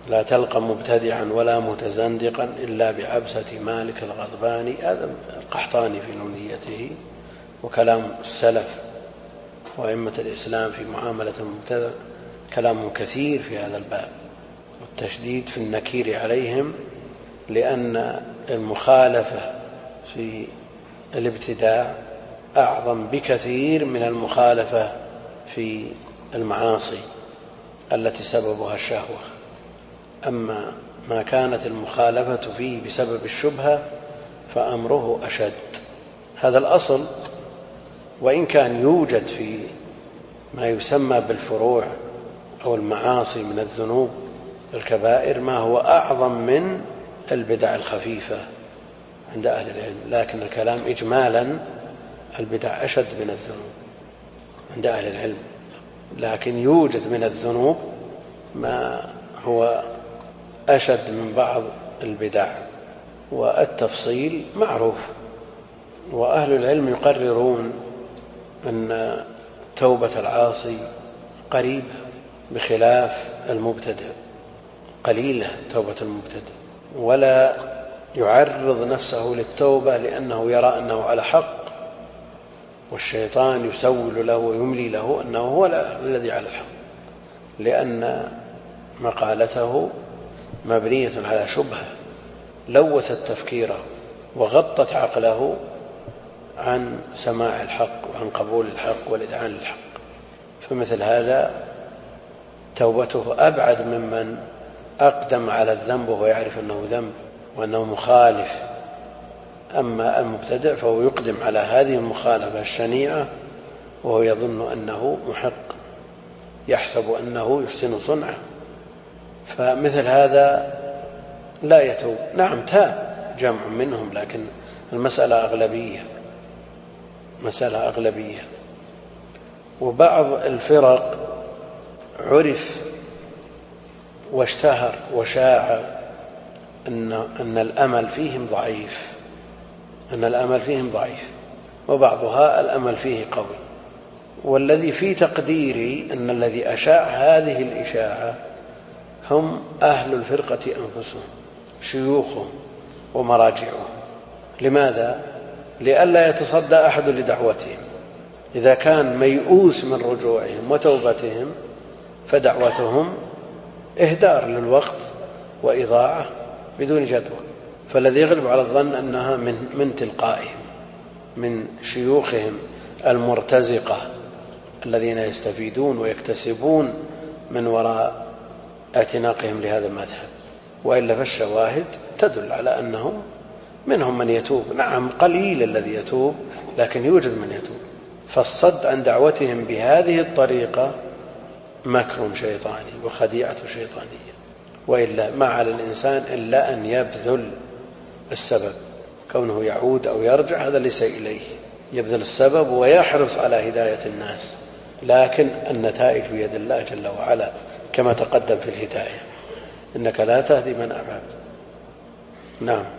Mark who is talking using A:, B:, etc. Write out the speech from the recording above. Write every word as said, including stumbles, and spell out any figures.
A: لا تلقى مبتدعا ولا متزندقا إلا بعبسة مالك الغضباني. هذا القحطاني في نونيته، وكلام السلف وأئمة الإسلام في معاملة المبتدع كلام كثير في هذا الباب، والتشديد في النكير عليهم، لأن المخالفة في الابتداع أعظم بكثير من المخالفة في المعاصي التي سببها الشهوة. أما ما كانت المخالفة فيه بسبب الشبهة فأمره أشد. هذا الأصل، وإن كان يوجد في ما يسمى بالفروع أو المعاصي من الذنوب الكبائر ما هو أعظم من البدع الخفيفة عند أهل العلم، لكن الكلام إجمالا البدع أشد من الذنوب عند أهل العلم، لكن يوجد من الذنوب ما هو أشد من بعض البدع، والتفصيل معروف. وأهل العلم يقررون أن توبة العاصي قريبة بخلاف المبتدع، قليلة توبة المبتدع، ولا يعرض نفسه للتوبة لأنه يرى أنه على حق، والشيطان يسول له ويملي له أنه هو الذي على الحق، لأن مقالته مبنية على شبهة لوثت تفكيره وغطت عقله عن سماع الحق وعن قبول الحق والإذعان للحق. فمثل هذا توبته أبعد ممن أقدم على الذنب وهو يعرف أنه ذنب وأنه مخالف. أما المبتدع فهو يقدم على هذه المخالفة الشنيعة وهو يظن أنه محق، يحسب أنه يحسن صنعه، فمثل هذا لا يتوب. نعم تاب جمع منهم، لكن المسألة أغلبية، مسألة أغلبية. وبعض الفرق عرف واشتهر وشاع أن, أن الأمل فيهم ضعيف، أن الأمل فيهم ضعيف، وبعضها الأمل فيه قوي. والذي في تقديري أن الذي أشاع هذه الإشاعة هم أهل الفرقة أنفسهم، شيوخهم ومراجعهم. لماذا؟ لئلا يتصدى أحد لدعوتهم. إذا كان ميؤوس من رجوعهم وتوبتهم فدعوتهم إهدار للوقت وإضاعة بدون جدوى. فالذي يغلب على الظن أنها من, من تلقائهم، من شيوخهم المرتزقة الذين يستفيدون ويكتسبون من وراء اعتناقهم لهذا المذهب. وإلا فالشواهد تدل على أنهم منهم من يتوب، نعم قليل الذي يتوب، لكن يوجد من يتوب. فالصد عن دعوتهم بهذه الطريقة مكر شيطاني وخديعة شيطانية. وإلا ما على الإنسان إلا أن يبذل السبب، كونه يعود أو يرجع هذا ليس إليه، يبذل السبب ويحرص على هداية الناس، لكن النتائج بيد الله جل وعلا كما تقدم في الهداية، إنك لا تهدي من أحببت. نعم.